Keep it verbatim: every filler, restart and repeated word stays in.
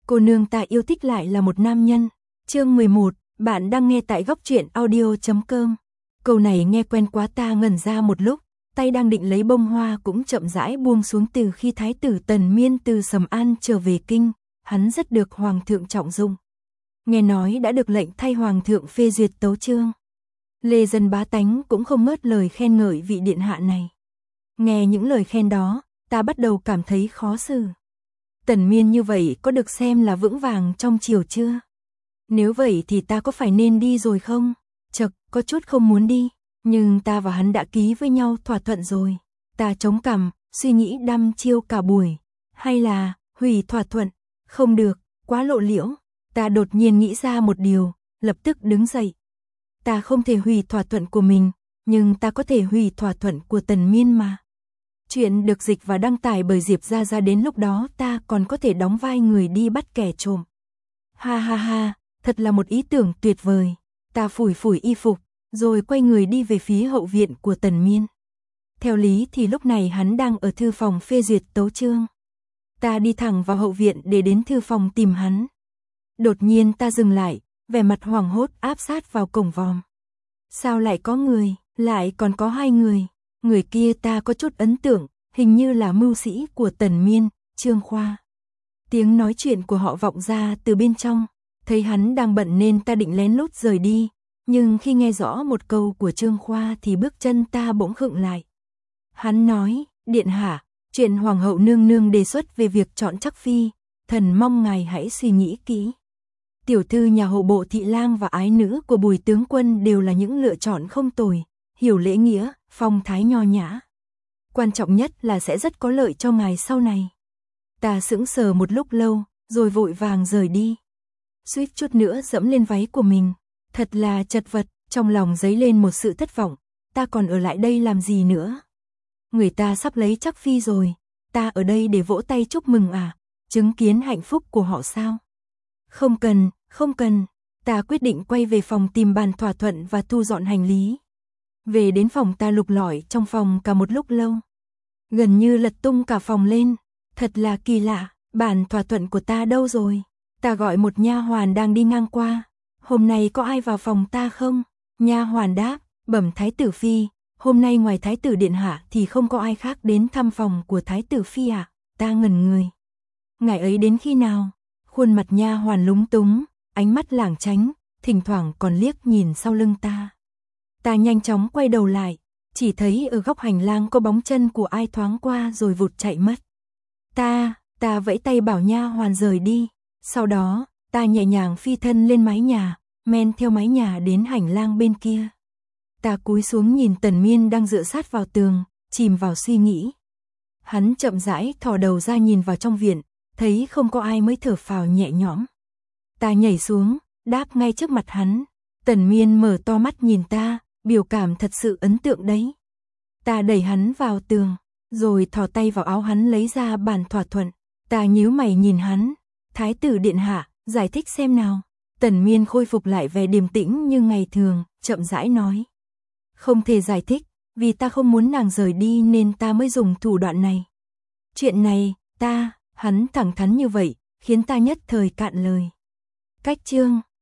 cô nương ta yêu thích lại là một nam nhân. Chương mười một, bạn đang nghe tại góc truyện audio chấm com. Câu này nghe quen quá, ta ngẩn ra một lúc, tay đang định lấy bông hoa cũng chậm rãi buông xuống. Từ khi thái tử Tần Miên từ Sầm An trở về kinh, hắn rất được hoàng thượng trọng dụng. Nghe nói đã được lệnh thay hoàng thượng phê duyệt tấu chương. Lê dân bá tánh cũng không ngớt lời khen ngợi vị điện hạ này. Nghe những lời khen đó, ta bắt đầu cảm thấy khó xử. Tần Miên như vậy có được xem là vững vàng trong triều chưa? Nếu vậy thì ta có phải nên đi rồi không? Chật, có chút không muốn đi, nhưng ta và hắn đã ký với nhau thỏa thuận rồi. Ta chống cằm, suy nghĩ đăm chiêu cả buổi. Hay là, hủy thỏa thuận? Không được, quá lộ liễu. Ta đột nhiên nghĩ ra một điều, lập tức đứng dậy. Ta không thể hủy thỏa thuận của mình, nhưng ta có thể hủy thỏa thuận của Tần Miên mà. Chuyện được dịch và đăng tải bởi Diệp Gia Gia, đến lúc đó ta còn có thể đóng vai người đi bắt kẻ trộm. Ha ha ha, thật là một ý tưởng tuyệt vời. Ta phủi phủi y phục, rồi quay người đi về phía hậu viện của Tần Miên. Theo lý thì lúc này hắn đang ở thư phòng phê duyệt tấu chương. Ta đi thẳng vào hậu viện để đến thư phòng tìm hắn. Đột nhiên ta dừng lại, vẻ mặt hoảng hốt áp sát vào cổng vòm. Sao lại có người, lại còn có hai người? Người kia ta có chút ấn tượng, hình như là mưu sĩ của Tần Miên, Trương Khoa. Tiếng nói chuyện của họ vọng ra từ bên trong, thấy hắn đang bận nên ta định lén lút rời đi, nhưng khi nghe rõ một câu của Trương Khoa thì bước chân ta bỗng khựng lại. Hắn nói, điện hạ, chuyện hoàng hậu nương nương đề xuất về việc chọn chắc phi, thần mong ngài hãy suy nghĩ kỹ. Tiểu thư nhà hộ bộ thị lang và ái nữ của Bùi tướng quân đều là những lựa chọn không tồi, hiểu lễ nghĩa, phong thái nho nhã. Quan trọng nhất là sẽ rất có lợi cho ngài sau này. Ta sững sờ một lúc lâu, rồi vội vàng rời đi. Suýt chút nữa dẫm lên váy của mình. Thật là chật vật, trong lòng dấy lên một sự thất vọng. Ta còn ở lại đây làm gì nữa? Người ta sắp lấy chắc phi rồi. Ta ở đây để vỗ tay chúc mừng à? Chứng kiến hạnh phúc của họ sao? Không cần, không cần. Ta quyết định quay về phòng tìm bàn thỏa thuận và thu dọn hành lý. Về đến phòng ta lục lọi trong phòng cả một lúc lâu. Gần như lật tung cả phòng lên. Thật là kỳ lạ, bản thỏa thuận của ta đâu rồi? Ta gọi một nha hoàn đang đi ngang qua. Hôm nay có ai vào phòng ta không? Nha hoàn đáp, bẩm thái tử phi, hôm nay ngoài thái tử điện hạ thì không có ai khác đến thăm phòng của thái tử phi ạ. À? Ta ngẩn người. Ngài ấy đến khi nào? Khuôn mặt nha hoàn lúng túng, ánh mắt lảng tránh, thỉnh thoảng còn liếc nhìn sau lưng ta. Ta nhanh chóng quay đầu lại, chỉ thấy ở góc hành lang có bóng chân của ai thoáng qua rồi vụt chạy mất. Ta, ta vẫy tay bảo nha hoàn rời đi, sau đó, ta nhẹ nhàng phi thân lên mái nhà, men theo mái nhà đến hành lang bên kia. Ta cúi xuống nhìn Tần Miên đang dựa sát vào tường, chìm vào suy nghĩ. Hắn chậm rãi thò đầu ra nhìn vào trong viện, thấy không có ai mới thở phào nhẹ nhõm. Ta nhảy xuống, đáp ngay trước mặt hắn. Tần Miên mở to mắt nhìn ta, biểu cảm thật sự ấn tượng đấy. Ta đẩy hắn vào tường, rồi thò tay vào áo hắn lấy ra bản thỏa thuận. Ta nhíu mày nhìn hắn. Thái tử điện hạ, giải thích xem nào. Tần Miên khôi phục lại vẻ điềm tĩnh như ngày thường, chậm rãi nói. Không thể giải thích, vì ta không muốn nàng rời đi nên ta mới dùng thủ đoạn này. Chuyện này, ta, hắn thẳng thắn như vậy, khiến ta nhất thời cạn lời. Cách chương